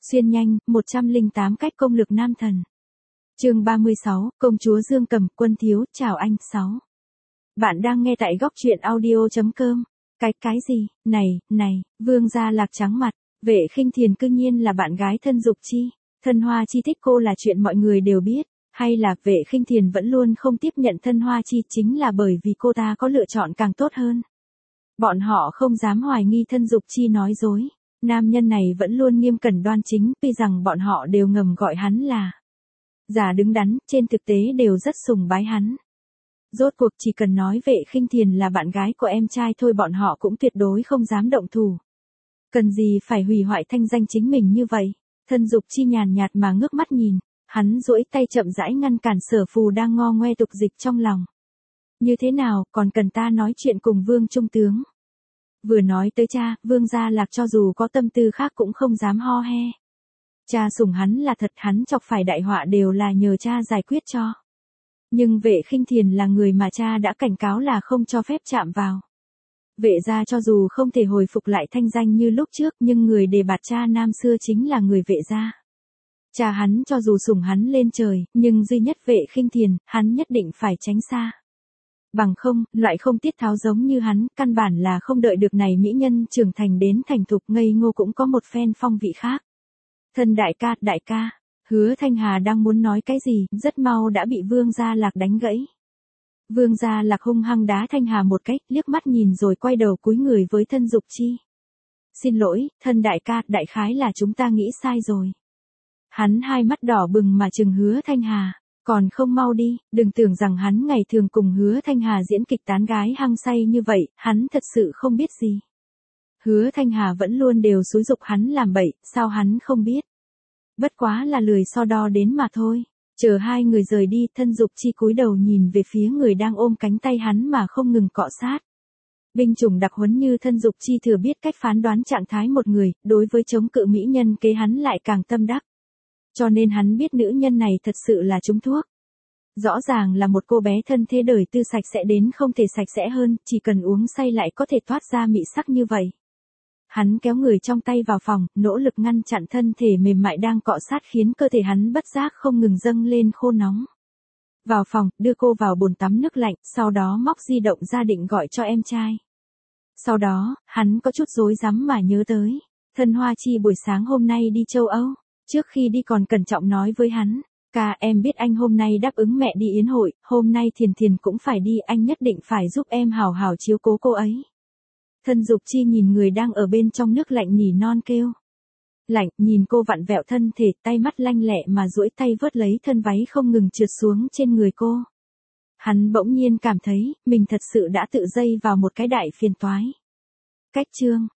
Xuyên nhanh, 108 cách công lược nam thần. Chương 36, công chúa Dương Cầm, quân thiếu, chào anh. 6. Bạn đang nghe tại góc truyện audio.com. Cái gì, này, Vương Gia Lạc trắng mặt, Vệ Khinh Thiền cư nhiên là bạn gái Thân Dục Chi. Thân Hoa Chi thích cô là chuyện mọi người đều biết, hay là Vệ Khinh Thiền vẫn luôn không tiếp nhận Thân Hoa Chi chính là bởi vì cô ta có lựa chọn càng tốt hơn. Bọn họ không dám hoài nghi Thân Dục Chi nói dối. Nam nhân này vẫn luôn nghiêm cẩn đoan chính, tuy rằng bọn họ đều ngầm gọi hắn là già đứng đắn, trên thực tế đều rất sùng bái hắn. Rốt cuộc chỉ cần nói Vệ Khinh Thiền là bạn gái của em trai thôi bọn họ cũng tuyệt đối không dám động thủ. Cần gì phải hủy hoại thanh danh chính mình như vậy. Thân Dục Chi nhàn nhạt mà ngước mắt nhìn, hắn duỗi tay chậm rãi ngăn cản Sở Phù đang ngo ngoe tục dịch trong lòng. Như thế nào, còn cần ta nói chuyện cùng Vương Trung tướng? Vừa nói tới cha, Vương Gia Lạc cho dù có tâm tư khác cũng không dám ho he. Cha sủng hắn là thật, hắn chọc phải đại họa đều là nhờ cha giải quyết cho. Nhưng Vệ Khinh Thiền là người mà cha đã cảnh cáo là không cho phép chạm vào. Vệ gia cho dù không thể hồi phục lại thanh danh như lúc trước nhưng người đề bạt cha năm xưa chính là người Vệ gia. Cha hắn cho dù sủng hắn lên trời, nhưng duy nhất Vệ Khinh Thiền, hắn nhất định phải tránh xa. Bằng không, loại không tiết tháo giống như hắn, căn bản là không đợi được này mỹ nhân trưởng thành đến thành thục ngây ngô cũng có một phen phong vị khác. Thân đại ca, Hứa Thanh Hà đang muốn nói cái gì, rất mau đã bị Vương Gia Lạc đánh gãy. Vương Gia Lạc hung hăng đá Thanh Hà một cái, liếc mắt nhìn rồi quay đầu cúi người với Thân Dục Chi. Xin lỗi, thân đại ca, đại khái là chúng ta nghĩ sai rồi. Hắn hai mắt đỏ bừng mà trừng Hứa Thanh Hà. Còn không mau đi, đừng tưởng rằng hắn ngày thường cùng Hứa Thanh Hà diễn kịch tán gái hăng say như vậy, hắn thật sự không biết gì. Hứa Thanh Hà vẫn luôn đều xúi giục hắn làm bậy, sao hắn không biết. Bất quá là lười so đo đến mà thôi. Chờ hai người rời đi, Thân Dục Chi cúi đầu nhìn về phía người đang ôm cánh tay hắn mà không ngừng cọ sát. Binh chủng đặc huấn như Thân Dục Chi thừa biết cách phán đoán trạng thái một người, đối với chống cự mỹ nhân kế hắn lại càng tâm đắc. Cho nên hắn biết nữ nhân này thật sự là trúng thuốc. Rõ ràng là một cô bé thân thế đời tư sạch sẽ đến không thể sạch sẽ hơn, chỉ cần uống say lại có thể thoát ra mị sắc như vậy. Hắn kéo người trong tay vào phòng, nỗ lực ngăn chặn thân thể mềm mại đang cọ sát khiến cơ thể hắn bất giác không ngừng dâng lên khô nóng. Vào phòng, đưa cô vào bồn tắm nước lạnh, sau đó móc di động ra định gọi cho em trai. Sau đó, hắn có chút rối rắm mà nhớ tới. Thân Hoa Chi buổi sáng hôm nay đi châu Âu. Trước khi đi còn cẩn trọng nói với hắn, ca em biết anh hôm nay đáp ứng mẹ đi yến hội, hôm nay Thiền cũng phải đi, anh nhất định phải giúp em hào hào chiếu cố cô ấy. Thân Dục Chi nhìn người đang ở bên trong nước lạnh nỉ non kêu. Lạnh, nhìn cô vặn vẹo thân thể, tay mắt lanh lẹ mà duỗi tay vớt lấy thân váy không ngừng trượt xuống trên người cô. Hắn bỗng nhiên cảm thấy, mình thật sự đã tự dây vào một cái đại phiền toái. Cách chương.